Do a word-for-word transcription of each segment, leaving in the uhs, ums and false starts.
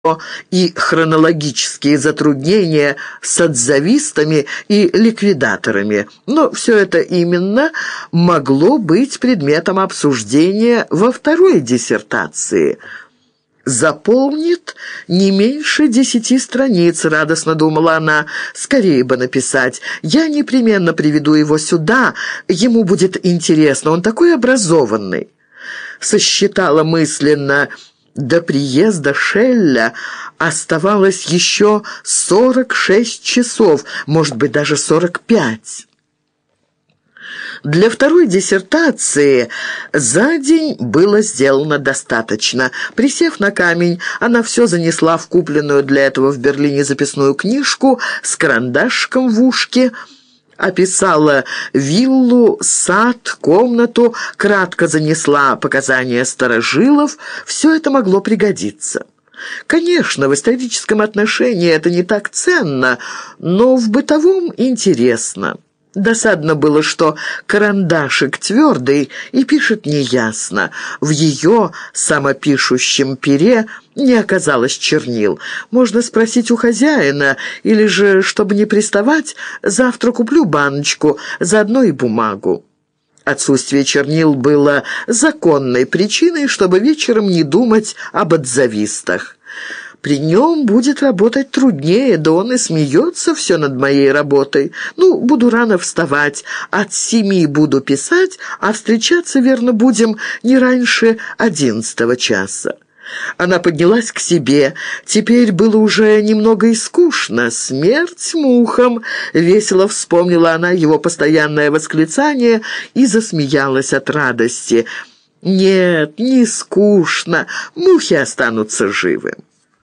и хронологические затруднения с отзавистами и ликвидаторами, но все это именно могло быть предметом обсуждения во второй диссертации. «Заполнит не меньше десяти страниц», — радостно думала она. «Скорее бы написать. Я непременно приведу его сюда. Ему будет интересно. Он такой образованный». Сосчитала мысленно. До приезда Шелля оставалось еще сорок шесть часов, может быть, даже сорок пять. Для второй диссертации за день было сделано достаточно. Присев на камень, она все занесла в купленную для этого в Берлине записную книжку с карандашиком в ушке, описала виллу, сад, комнату, кратко занесла показания старожилов. Все это могло пригодиться. Конечно, в историческом отношении это не так ценно, но в бытовом интересно. Досадно было, что карандашик твердый и пишет неясно. В ее самопишущем пере не оказалось чернил. Можно спросить у хозяина, или же, чтобы не приставать, завтра куплю баночку, заодно и бумагу. Отсутствие чернил было законной причиной, чтобы вечером не думать об отзавистах. При нем будет работать труднее, да он и смеется все над моей работой. Ну, буду рано вставать, от семи буду писать, а встречаться, верно, будем не раньше одиннадцатого часа. Она поднялась к себе. Теперь было уже немного и скучно. «Смерть мухам!» — весело вспомнила она его постоянное восклицание и засмеялась от радости. «Нет, не скучно. Мухи останутся живы».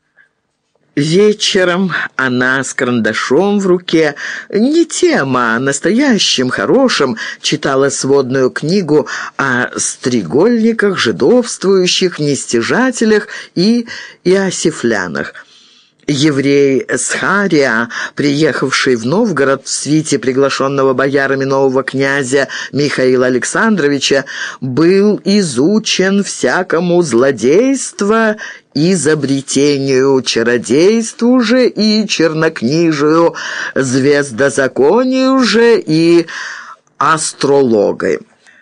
Вечером она с карандашом в руке, не тем, а настоящим, хорошим, читала сводную книгу о стрегольниках, жидовствующих, нестяжателях и иосифлянах. Еврей Схария, приехавший в Новгород в свите приглашенного боярами нового князя Михаила Александровича, был изучен всякому злодейству, изобретению, чародейству же и чернокнижию, звездозаконию же и астрологой.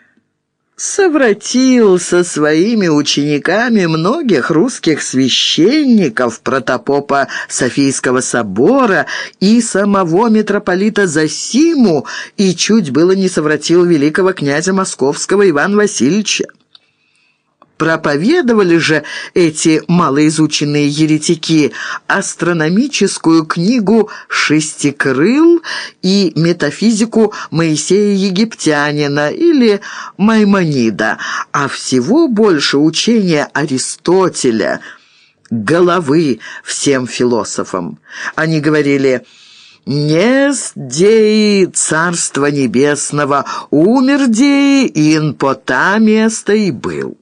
Совратил со своими учениками многих русских священников, протопопа Софийского собора и самого митрополита Зосиму, и чуть было не совратил великого князя Московского Ивана Васильевича. Проповедовали же эти малоизученные еретики астрономическую книгу «Шестикрыл» и метафизику Моисея Египтянина или Маймонида, а всего больше учения Аристотеля, головы всем философам. Они говорили: «Нест деи Царства Небесного, умер деи, ин пота место и был».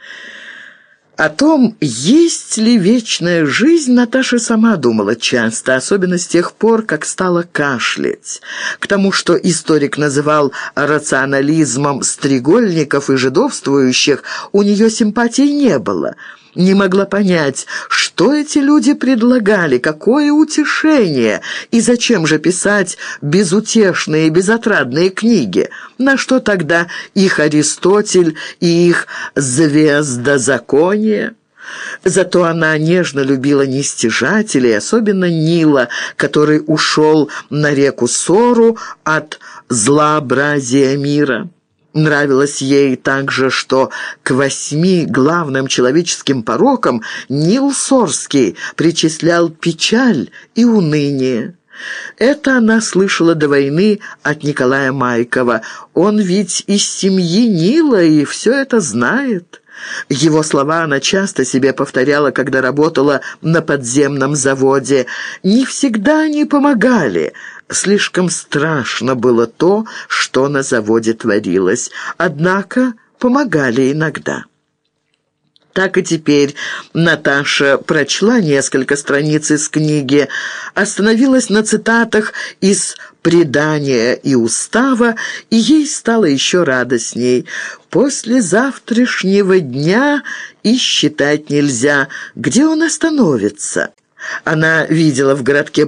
О том, есть ли вечная жизнь, Наташа сама думала часто, особенно с тех пор, как стала кашлять. К тому, что историк называл рационализмом стрегольников и жидовствующих, у нее симпатий не было. Не могла понять, что эти люди предлагали, какое утешение, и зачем же писать безутешные, безотрадные книги. На что тогда их Аристотель и их звездозаконие? Зато она нежно любила нестяжателей, особенно Нила, который ушел на реку Сору от злообразия мира. Нравилось ей также, что к восьми главным человеческим порокам Нил Сорский причислял печаль и уныние. Это она слышала до войны от Николая Майкова. Он ведь из семьи Нила и все это знает. Его слова она часто себе повторяла, когда работала на подземном заводе. Не всегда они помогали. Слишком страшно было то, что на заводе творилось. Однако помогали иногда. Так и теперь Наташа прочла несколько страниц из книги, остановилась на цитатах из «Предания» и «Устава», и ей стало еще радостней. После завтрашнего дня и считать нельзя, где он остановится. Она видела в городке